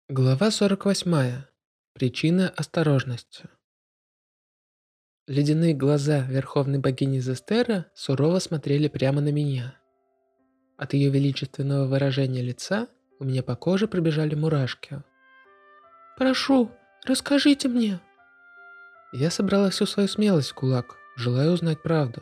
Глава 48. Причина осторожности. Ледяные глаза верховной богини Зестера сурово смотрели прямо на меня. От ее величественного выражения лица у меня по коже пробежали мурашки. «Прошу, расскажите мне!» Я собрала всю свою смелость в кулак, желая узнать правду.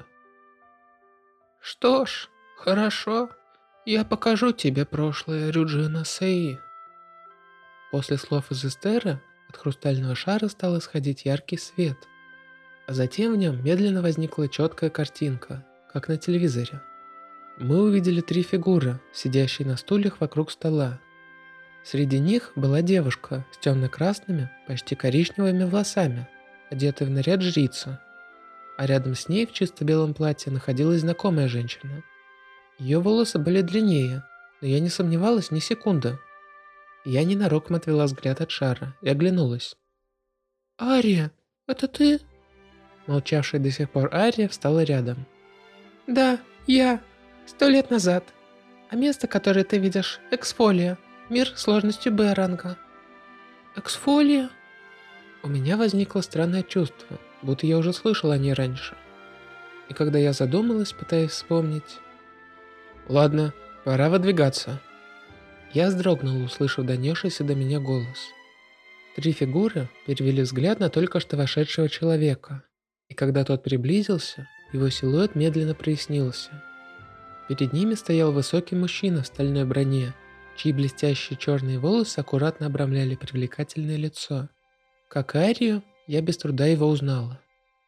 «Что ж, хорошо. Я покажу тебе прошлое Рюджина Сеи». После слов из Эстера от хрустального шара стал исходить яркий свет, а затем в нем медленно возникла четкая картинка, как на телевизоре. Мы увидели три фигуры, сидящие на стульях вокруг стола. Среди них была девушка с темно-красными, почти коричневыми волосами, одетая в наряд жрицы, а рядом с ней в чисто белом платье находилась знакомая женщина. Ее волосы были длиннее, но я не сомневалась ни секунды. Я ненароком отвела взгляд от шара и оглянулась. «Ария, это ты?» Молчавшая до сих пор Ария встала рядом. «Да, я. 100 лет назад. А место, которое ты видишь, Эксфолия. Мир сложностью Б-ранга». «Эксфолия?» У меня возникло странное чувство, будто я уже слышал о ней раньше. И когда я задумалась, пытаясь вспомнить... Ладно, пора выдвигаться. Я вздрогнул, услышав донесшийся до меня голос. Три фигуры перевели взгляд на только что вошедшего человека, и когда тот приблизился, его силуэт медленно прояснился. Перед ними стоял высокий мужчина в стальной броне, чьи блестящие черные волосы аккуратно обрамляли привлекательное лицо. Как Арию, я без труда его узнала.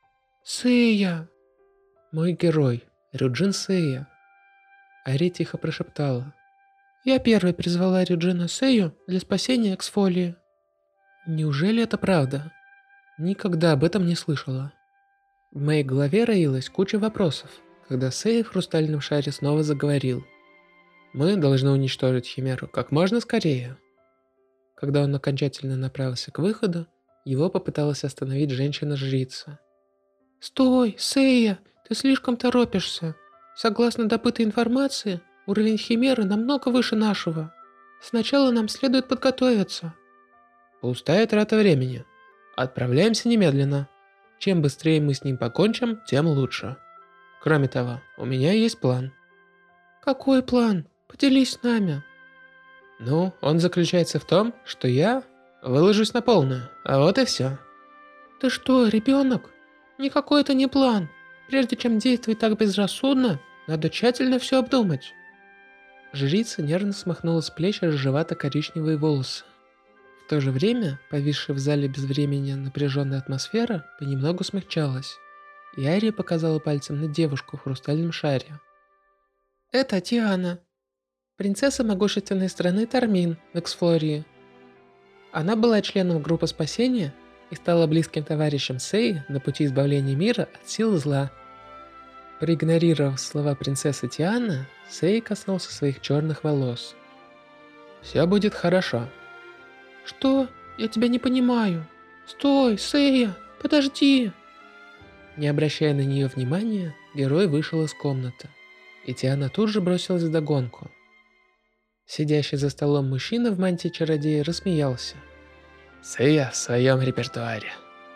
«Сэя!» «Мой герой, Рюджин Сэя!» Ария тихо прошептала. «Я первой призвала Рюджина Сэю для спасения Эксфолии». Неужели это правда? Никогда об этом не слышала. В моей голове роилась куча вопросов, когда Сэй в хрустальном шаре снова заговорил. Мы должны уничтожить Химеру как можно скорее. Когда он окончательно направился к выходу, его попыталась остановить женщина-жрица. «Стой, Сэя, ты слишком торопишься. Согласно добытой информации, уровень Химеры намного выше нашего. Сначала нам следует подготовиться». Пустая трата времени. Отправляемся немедленно. Чем быстрее мы с ним покончим, тем лучше. Кроме того, у меня есть план. Какой план? Поделись с нами. Ну, он заключается в том, что я выложусь на полную, а вот и все. Ты что, ребенок? Никакой это не план. Прежде чем действовать так безрассудно, надо тщательно все обдумать. Жрица нервно смахнула с плеч рыжевато-коричневые волосы. В то же время, повисшая в зале без времени напряженная атмосфера понемногу смягчалась, и Ария показала пальцем на девушку в хрустальном шаре. «Это Тиана, принцесса могущественной страны Тармин в Эксфлории. Она была членом группы спасения и стала близким товарищем Сэй на пути избавления мира от сил зла». Проигнорировав слова принцессы Тианы, Сэй коснулся своих черных волос. «Все будет хорошо». «Что? Я тебя не понимаю. Стой, Сэя, подожди!» Не обращая на нее внимания, герой вышел из комнаты, и Тиана тут же бросилась вдогонку. Сидящий за столом мужчина в мантии чародея рассмеялся. «Сэя в своем репертуаре».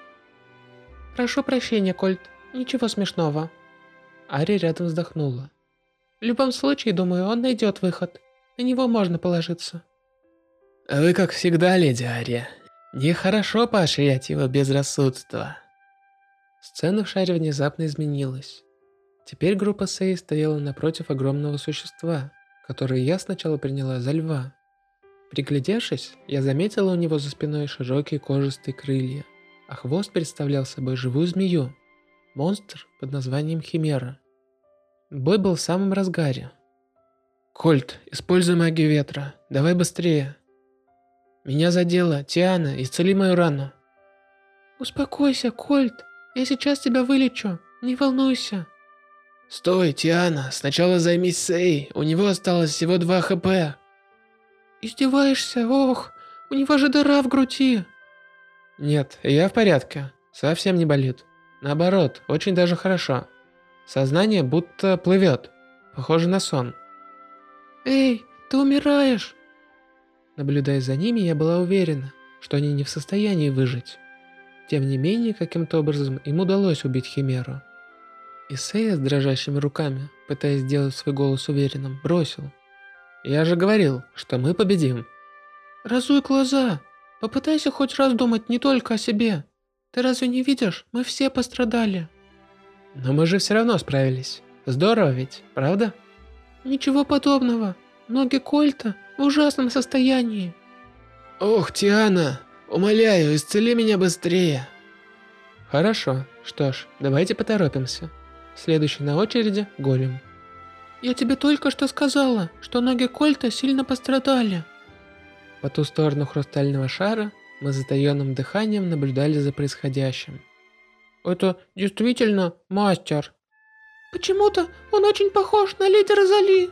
«Прошу прощения, Кольт, ничего смешного». Ари рядом вздохнула. «В любом случае, думаю, он найдет выход. На него можно положиться». «Вы, как всегда, леди Ария. Нехорошо поощрять его безрассудство». Сцена в шаре внезапно изменилась. Теперь группа Сэй стояла напротив огромного существа, которое я сначала приняла за льва. Приглядевшись, я заметила у него за спиной широкие кожистые крылья, а хвост представлял собой живую змею, монстр под названием Химера. Бой был в самом разгаре. «Кольт, используй магию ветра, давай быстрее!» «Меня задело, Тиана, исцели мою рану». «Успокойся, Кольт, я сейчас тебя вылечу, не волнуйся». «Стой, Тиана, сначала займись Сэй, у него осталось всего 2 хп». «Издеваешься? Ох, у него же дыра в груди». «Нет, я в порядке, совсем не болит. Наоборот, очень даже хорошо. Сознание будто плывет, похоже на сон». «Эй, ты умираешь». Наблюдая за ними, я была уверена, что они не в состоянии выжить. Тем не менее, каким-то образом им удалось убить Химеру. И Сея с дрожащими руками, пытаясь сделать свой голос уверенным, бросил: «Я же говорил, что мы победим». «Разуй глаза! Попытайся хоть раз думать не только о себе. Ты разве не видишь? Мы все пострадали». «Но мы же все равно справились. Здорово ведь, правда?» «Ничего подобного. Ноги Кольта в ужасном состоянии». «Ох, Тиана, умоляю, исцели меня быстрее». «Хорошо. Что ж, давайте поторопимся. Следующий на очереди – Голем». «Я тебе только что сказала, что ноги Кольта сильно пострадали». По ту сторону хрустального шара мы с затаенным дыханием наблюдали за происходящим. «Это действительно мастер». «Почему-то он очень похож на леди Розали».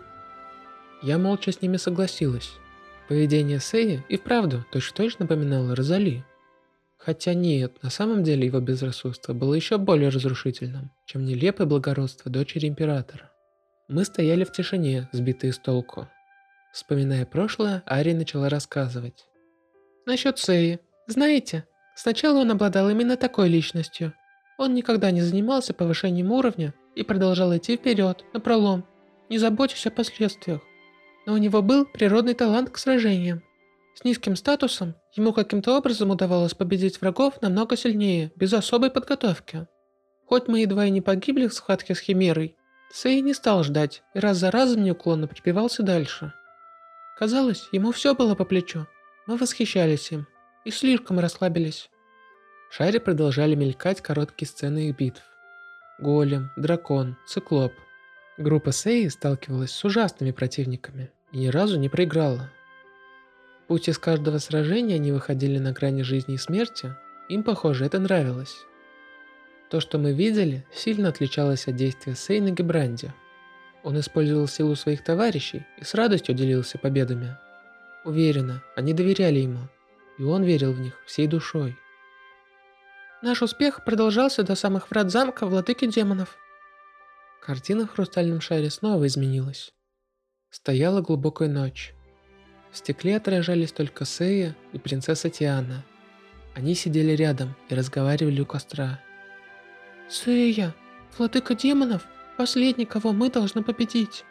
Я молча с ними согласилась. Поведение Сеи и вправду точно напоминало Розали. Хотя нет, на самом деле его безрассудство было еще более разрушительным, чем нелепое благородство дочери императора. Мы стояли в тишине, сбитые с толку. Вспоминая прошлое, Ари начала рассказывать. Насчет Сеи. Знаете, сначала он обладал именно такой личностью. Он никогда не занимался повышением уровня и продолжал идти вперед, напролом, не заботясь о последствиях. Но у него был природный талант к сражениям. С низким статусом ему каким-то образом удавалось победить врагов намного сильнее, без особой подготовки. Хоть мы едва и не погибли в схватке с Химерой, Сэй не стал ждать и раз за разом неуклонно пробивался дальше. Казалось, ему все было по плечу. Мы восхищались им и слишком расслабились. В шаре продолжали мелькать короткие сцены их битв. Голем, дракон, циклоп. Группа Сэй сталкивалась с ужасными противниками и ни разу не проиграла. Пусть из каждого сражения они выходили на грани жизни и смерти, им, похоже, это нравилось. То, что мы видели, сильно отличалось от действия Сэй на Гибранде. Он использовал силу своих товарищей и с радостью делился победами. Уверена, они доверяли ему, и он верил в них всей душой. Наш успех продолжался до самых врат замка Владыки Демонов. Картина в хрустальном шаре снова изменилась. Стояла глубокая ночь. В стекле отражались только Сея и принцесса Тиана. Они сидели рядом и разговаривали у костра. «Сея, Владыка Демонов, последний, кого мы должны победить».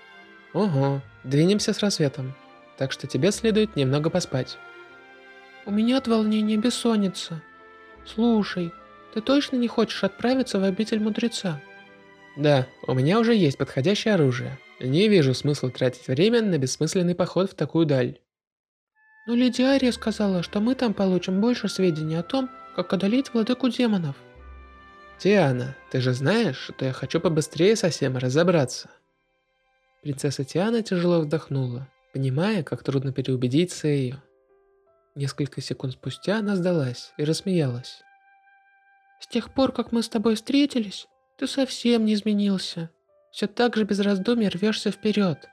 «Ого, двинемся с рассветом, так что тебе следует немного поспать». «У меня от волнения бессонница. Слушай, ты точно не хочешь отправиться в обитель мудреца?» «Да, у меня уже есть подходящее оружие. Не вижу смысла тратить время на бессмысленный поход в такую даль». «Но леди Ария сказала, что мы там получим больше сведений о том, как одолеть владыку демонов». «Тиана, ты же знаешь, что я хочу побыстрее со всем разобраться». Принцесса Тиана тяжело вздохнула, понимая, как трудно переубедить Сею. Несколько секунд спустя она сдалась и рассмеялась. «С тех пор, как мы с тобой встретились, ты совсем не изменился. Все так же без раздумий рвешься вперед».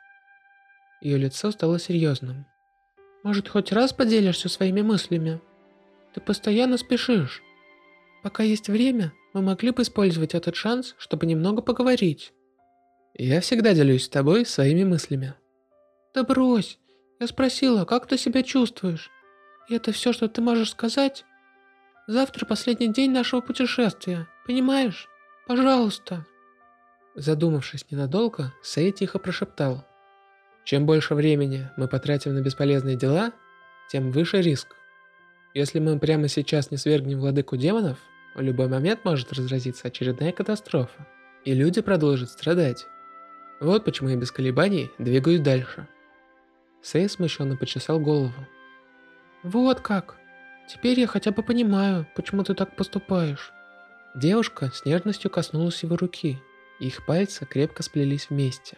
Ее лицо стало серьезным. «Может, хоть раз поделишься своими мыслями? Ты постоянно спешишь. Пока есть время, мы могли бы использовать этот шанс, чтобы немного поговорить». «Я всегда делюсь с тобой своими мыслями». «Да брось, я спросила, как ты себя чувствуешь? И это все, что ты можешь сказать? Завтра последний день нашего путешествия, понимаешь? Пожалуйста». Задумавшись ненадолго, Сэй тихо прошептал. «Чем больше времени мы потратим на бесполезные дела, тем выше риск. Если мы прямо сейчас не свергнем владыку демонов, в любой момент может разразиться очередная катастрофа, и люди продолжат страдать. Вот почему я без колебаний двигаюсь дальше». Сэй смущенно почесал голову. «Вот как. Теперь я хотя бы понимаю, почему ты так поступаешь». Девушка с нежностью коснулась его руки, и их пальцы крепко сплелись вместе.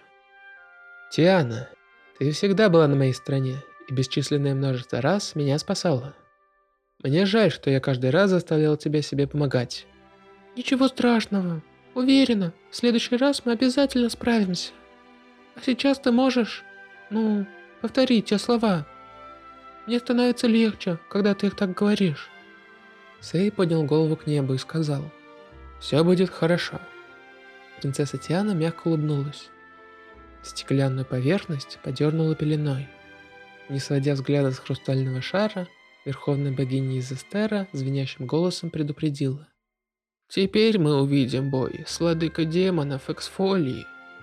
«Тиана, ты всегда была на моей стороне, и бесчисленное множество раз меня спасала. Мне жаль, что я каждый раз заставлял тебя себе помогать». «Ничего страшного. Уверена, в следующий раз мы обязательно справимся. А сейчас ты можешь, повторить те слова. Мне становится легче, когда ты их так говоришь». Сэй поднял голову к небу и сказал: «Все будет хорошо». Принцесса Тиана мягко улыбнулась. Стеклянную поверхность подернула пеленой. Не сводя взгляда с хрустального шара, верховная богиня Изестера звенящим голосом предупредила. «Теперь мы увидим бой с владыкой демонов Эксфолии».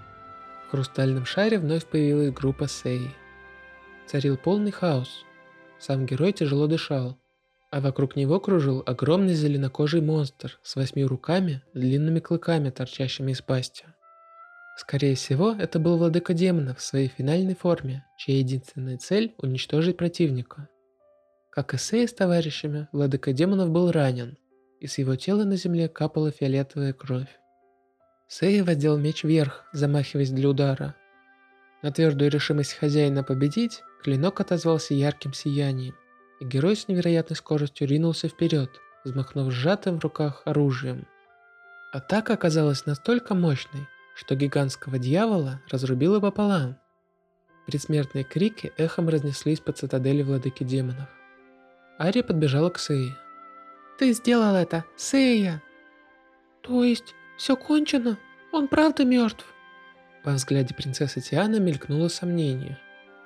В хрустальном шаре вновь появилась группа Сеи. Царил полный хаос. Сам герой тяжело дышал, а вокруг него кружил огромный зеленокожий монстр с 8 руками, длинными клыками, торчащими из пасти. Скорее всего, это был владыка демонов в своей финальной форме, чья единственная цель – уничтожить противника. Как и Сей с товарищами, владыка демонов был ранен, и с его тела на земле капала фиолетовая кровь. Сей воздел меч вверх, замахиваясь для удара. На твердую решимость хозяина победить, клинок отозвался ярким сиянием, и герой с невероятной скоростью ринулся вперед, взмахнув сжатым в руках оружием. Атака оказалась настолько мощной, что гигантского дьявола разрубило пополам. Предсмертные крики эхом разнеслись по цитадели владыки демонов. Ария подбежала к Сее. «Ты сделал это, Сея!» «То есть, все кончено? Он правда мертв?» Во взгляде принцессы Тианы мелькнуло сомнение.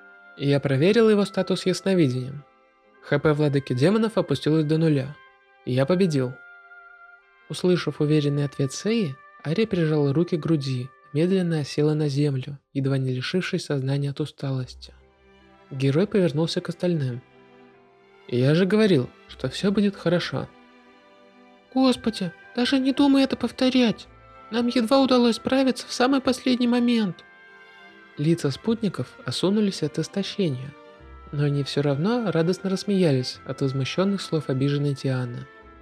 Я проверил его статус ясновидением. ХП владыки демонов опустилось до 0. И я победил. Услышав уверенный ответ Сеи, Ария прижала руки к груди и медленно осела на землю, едва не лишившись сознания от усталости. Герой повернулся к остальным. «Я же говорил, что все будет хорошо». «Господи, даже не думай это повторять. Нам едва удалось справиться в самый последний момент». Лица спутников осунулись от истощения, но они все равно радостно рассмеялись от возмущенных слов обиженной Тианы.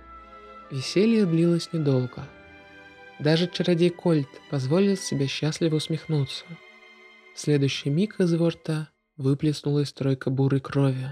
Веселье длилось недолго. Даже чародей Кольт позволил себе счастливо усмехнуться. В следующий миг из его рта выплеснулась струйка бурой крови.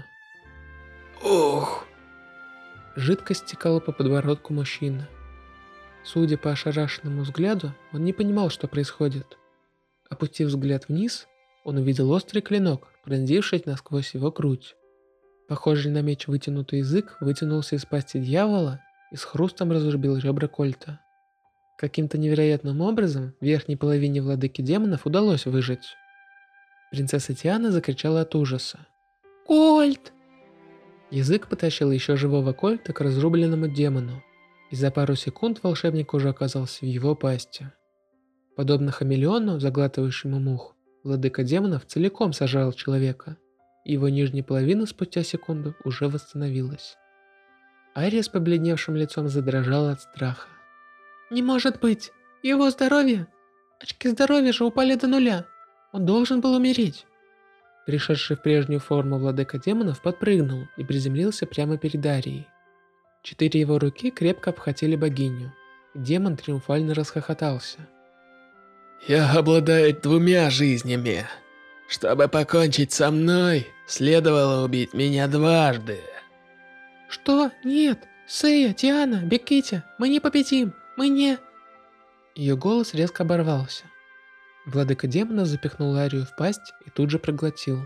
«Ох!» Жидкость стекала по подбородку мужчины. Судя по ошарашенному взгляду, он не понимал, что происходит. Опустив взгляд вниз, он увидел острый клинок, пронзивший насквозь его грудь. Похожий на меч вытянутый язык вытянулся из пасти дьявола и с хрустом разрубил ребра Кольта. Каким-то невероятным образом верхней половине владыки демонов удалось выжить. Принцесса Тиана закричала от ужаса. «Кольт!» Язык потащил еще живого Кольта к разрубленному демону, и за пару секунд волшебник уже оказался в его пасти. Подобно хамелеону, заглатывающему мух, владыка демонов целиком сожрал человека, и его нижняя половина спустя секунду уже восстановилась. Ария с побледневшим лицом задрожала от страха. «Не может быть! Его здоровье! Очки здоровья же упали до 0! Он должен был умереть!» Пришедший в прежнюю форму владыка демонов подпрыгнул и приземлился прямо перед Арией. 4 его руки крепко обхватили богиню, и демон триумфально расхохотался. «Я обладаю 2 жизнями. Чтобы покончить со мной, следовало убить меня дважды». «Что? Нет! Сея, Тиана, бегите! Мы не победим! Мы не...» Ее голос резко оборвался. Владыка демонов запихнул Арию в пасть и тут же проглотил.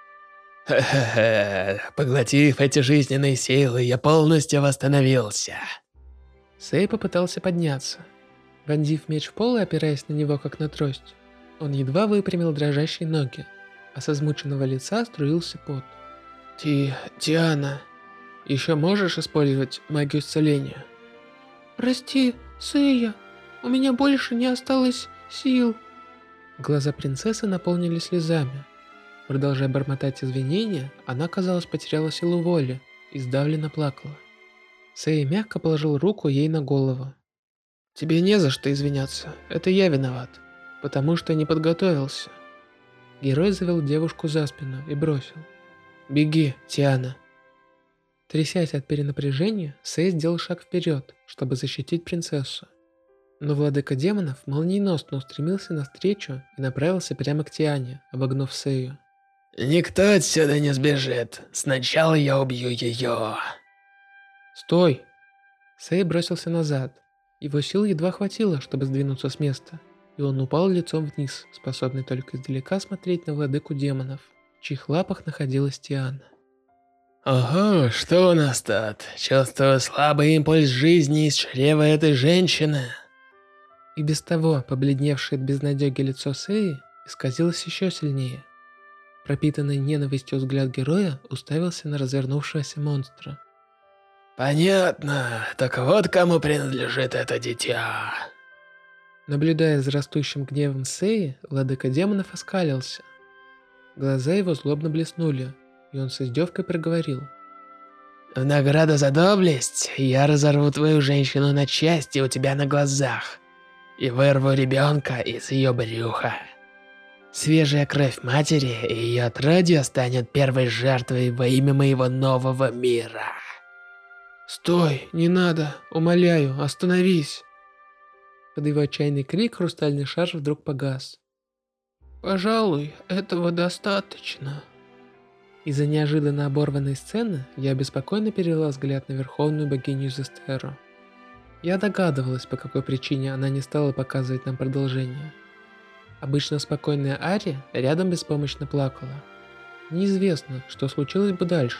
«Ха-ха-ха, поглотив эти жизненные силы, я полностью восстановился». Сей попытался подняться. Вонзив меч в пол и опираясь на него как на трость, он едва выпрямил дрожащие ноги, а с измученного лица струился пот. «Тиана, еще можешь использовать магию исцеления?» «Прости, Сея, у меня больше не осталось сил». Глаза принцессы наполнились слезами. Продолжая бормотать извинения, она, казалось, потеряла силу воли и сдавленно плакала. Сэй мягко положил руку ей на голову. «Тебе не за что извиняться, это я виноват, потому что не подготовился». Герой завел девушку за спину и бросил. «Беги, Тиана». Трясясь от перенапряжения, Сэй сделал шаг вперед, чтобы защитить принцессу. Но владыка демонов молниеносно устремился навстречу и направился прямо к Тиане, обогнув Сэю. «Никто отсюда не сбежит. Сначала я убью ее». «Стой!» Сэй бросился назад. Его сил едва хватило, чтобы сдвинуться с места, и он упал лицом вниз, способный только издалека смотреть на владыку демонов, в чьих лапах находилась Тиана. «Ого, что у нас тут? Чувствую слабый импульс жизни из чрева этой женщины». И без того побледневшее от безнадёги лицо Сэи исказилось еще сильнее. Пропитанный ненавистью взгляд героя уставился на развернувшегося монстра. Понятно. Так вот кому принадлежит это дитя. Наблюдая за растущим гневом Сеи, владыка демонов оскалился. Глаза его злобно блеснули, и он с издевкой проговорил. В награду за доблесть я разорву твою женщину на части у тебя на глазах и вырву ребенка из ее брюха. Свежая кровь матери и ее отродье станет первой жертвой во имя моего нового мира. «Стой, не надо, умоляю, остановись!» Под его отчаянный крик хрустальный шар вдруг погас. «Пожалуй, этого достаточно». Из-за неожиданно оборванной сцены я беспокойно перевела взгляд на верховную богиню Зестеру. Я догадывалась, по какой причине она не стала показывать нам продолжение. Обычно спокойная Ари рядом беспомощно плакала. Неизвестно, что случилось бы дальше.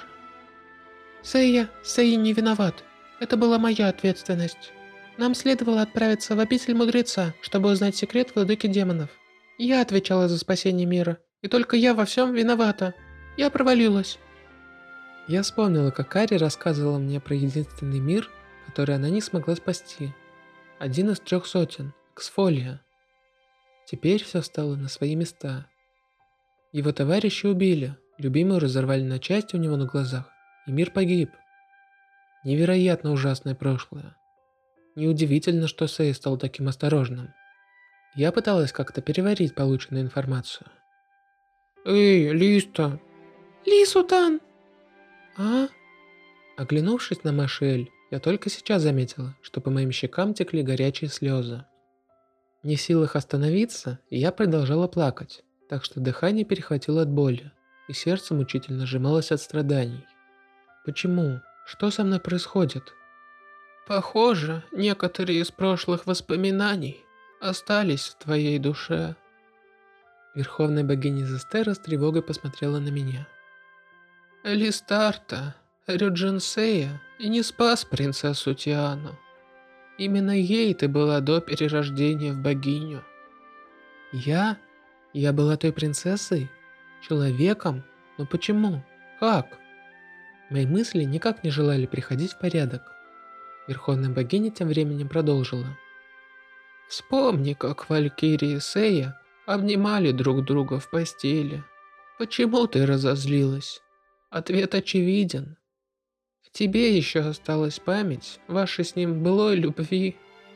Сэй не виноват. Это была моя ответственность. Нам следовало отправиться в обитель мудреца, чтобы узнать секрет владыки демонов. Я отвечала за спасение мира, и только я во всем виновата. Я провалилась. Я вспомнила, как Ари рассказывала мне про единственный мир, который она не смогла спасти. Один из 300, Эксфолия. Теперь все стало на свои места. Его товарищи убили, любимую разорвали на части у него на глазах, и мир погиб. Невероятно ужасное прошлое. Неудивительно, что Сэй стал таким осторожным. Я пыталась как-то переварить полученную информацию. «Эй, Листа!» «Лисутан!» «А?» Оглянувшись на Машель, я только сейчас заметила, что по моим щекам текли горячие слезы. Не в силах остановиться, я продолжала плакать, так что дыхание перехватило от боли, и сердце мучительно сжималось от страданий. Почему? Что со мной происходит? Похоже, некоторые из прошлых воспоминаний остались в твоей душе. Верховная богиня Зестера с тревогой посмотрела на меня. Листарта, Рюджин Сея не спас принцессу Тиану. Именно ей ты была до перерождения в богиню. Я? Я была той принцессой? Человеком? Но почему? Как? Мои мысли никак не желали приходить в порядок. Верховная богиня тем временем продолжила. Вспомни, как Валькирия и Сея обнимали друг друга в постели. Почему ты разозлилась? Ответ очевиден. В тебе еще осталась память вашей с ним былой любви.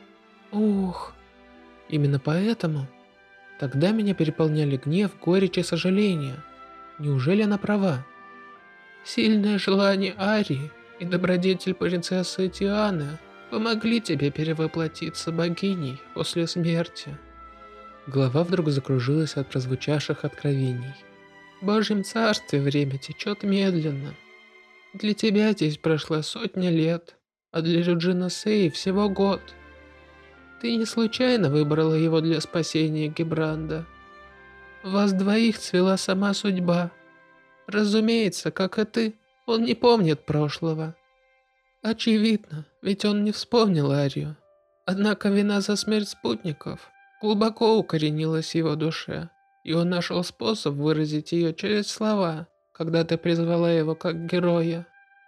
Ух, именно поэтому? Тогда меня переполняли гнев, горечь и сожаление. Неужели она права? Сильное желание Арии и добродетель принцессы Тианы помогли тебе перевоплотиться богиней после смерти. Голова вдруг закружилась от прозвучавших откровений. В Божьем царстве время течет медленно. Для тебя здесь прошла 100 лет, а для Рюджина Сеи всего год. Ты не случайно выбрала его для спасения Гибранда. Вас двоих цвела сама судьба. Разумеется, как и ты, он не помнит прошлого. Очевидно, ведь он не вспомнил Арию. Однако вина за смерть спутников глубоко укоренилась в его душе, и он нашел способ выразить ее через слова, когда ты призвала его как героя.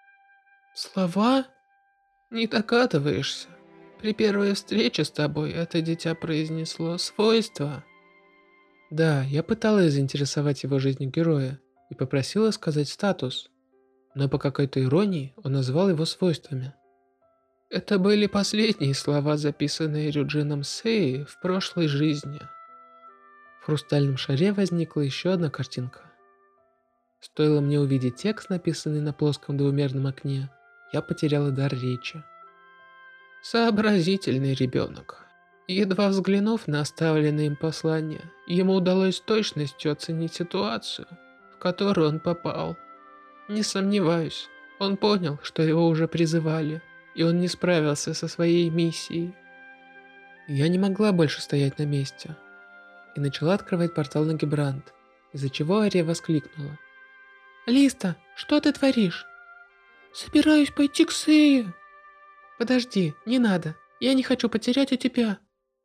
Слова? Не догадываешься. При первой встрече с тобой это дитя произнесло свойства. Да, я пыталась заинтересовать его жизнью героя и попросила сказать статус, но по какой-то иронии он назвал его свойствами. Это были последние слова, записанные Рюджином Сеи в прошлой жизни. В хрустальном шаре возникла еще одна картинка. Стоило мне увидеть текст, написанный на плоском двумерном окне, я потеряла дар речи. Сообразительный ребенок. Едва взглянув на оставленное им послание, ему удалось с точностью оценить ситуацию, в которую он попал. Не сомневаюсь, он понял, что его уже призывали, и он не справился со своей миссией. Я не могла больше стоять на месте, и начала открывать портал на Гибранд, из-за чего Ария воскликнула. «Листа, что ты творишь?» «Собираюсь пойти к Сее». «Подожди, не надо, я не хочу потерять и тебя».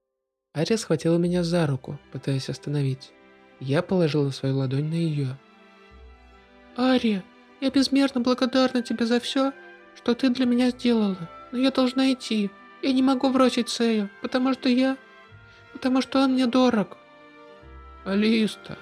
Ария схватила меня за руку, пытаясь остановить. Я положила свою ладонь на ее. Ария, я безмерно благодарна тебе за все, что ты для меня сделала. Но я должна идти. Я не могу бросить Сею, потому что он мне дорог. Алиста.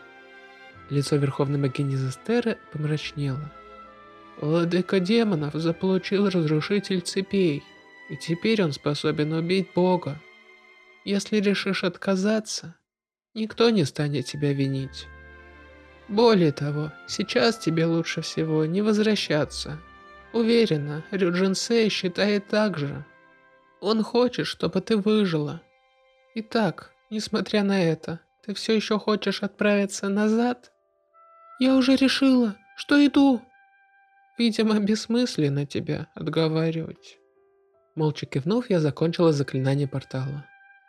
Лицо Верховной Богини Зестеры помрачнело. Владыка демонов заполучил Разрушитель Цепей, и теперь он способен убить Бога. Если решишь отказаться, никто не станет тебя винить. Более того, сейчас тебе лучше всего не возвращаться. Уверена, Рюджин Сэй считает так же. Он хочет, чтобы ты выжила. Итак, несмотря на это, ты все еще хочешь отправиться назад? Я уже решила, что иду. Видимо, бессмысленно тебя отговаривать. Молча кивнув, я закончила заклинание портала.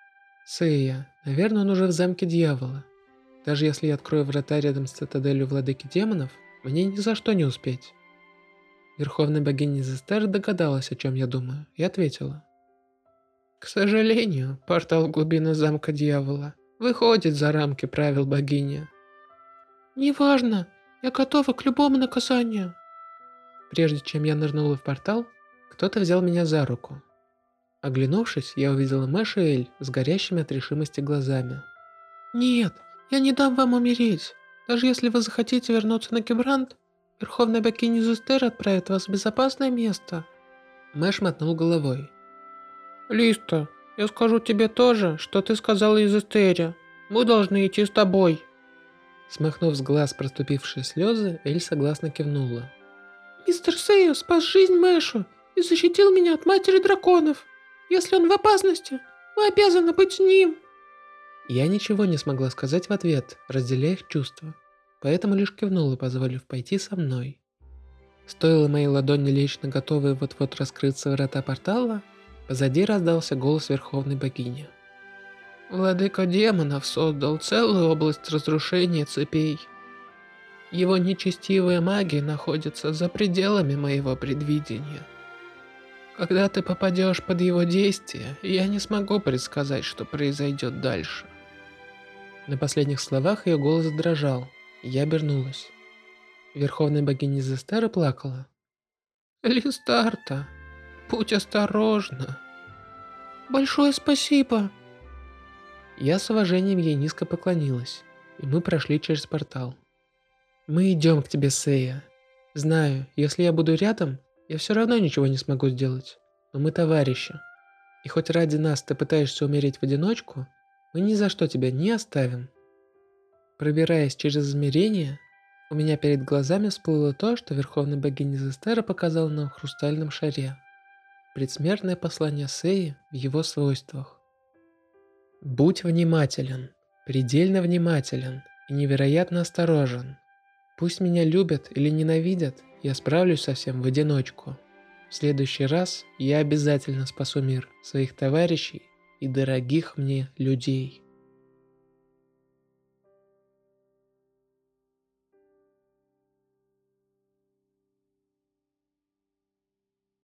Сэя, наверное, он уже в замке дьявола. Даже если я открою врата рядом с цитаделью владыки демонов, мне ни за что не успеть. Верховная богиня Зестер догадалась, о чем я думаю, и ответила. К сожалению, портал в глубины замка дьявола выходит за рамки правил богини. Неважно, я готова к любому наказанию. Прежде чем я нырнула в портал, кто-то взял меня за руку. Оглянувшись, я увидела Мэш и Эль с горящими от решимости глазами. Нет, я не дам вам умереть. Даже если вы захотите вернуться на Кибрант, Верховная богиня Зестер отправит вас в безопасное место. Мэш мотнул головой. Листа, я скажу тебе то же, что ты сказала Зестере. Мы должны идти с тобой. Смахнув с глаз проступившие слезы, Эль согласно кивнула. Мистер Сэйо спас жизнь Мэшу и защитил меня от матери драконов. Если он в опасности, мы обязаны быть с ним. Я ничего не смогла сказать в ответ, разделяя их чувства, поэтому лишь кивнула, позволив пойти со мной. Стоило моей ладони лечь на готовые вот-вот раскрыться врата портала, позади раздался голос Верховной богини. Владыка демонов создал целую область разрушения цепей. Его нечестивая магия находится за пределами моего предвидения. Когда ты попадешь под его действие, я не смогу предсказать, что произойдет дальше. На последних словах ее голос дрожал, и я обернулась. Верховная богиня Зестера плакала. Листарта, будь осторожна. Большое спасибо. Я с уважением ей низко поклонилась, и мы прошли через портал. Мы идем к тебе, Сэя. Знаю, если я буду рядом, я все равно ничего не смогу сделать, но мы товарищи. И хоть ради нас ты пытаешься умереть в одиночку, мы ни за что тебя не оставим. Пробираясь через измерения, у меня перед глазами всплыло то, что Верховная богиня Зестера показала нам в хрустальном шаре. Предсмертное послание Сэи в его свойствах. Будь внимателен, предельно внимателен и невероятно осторожен. Пусть меня любят или ненавидят, я справлюсь со всем в одиночку. В следующий раз я обязательно спасу мир, своих товарищей и дорогих мне людей.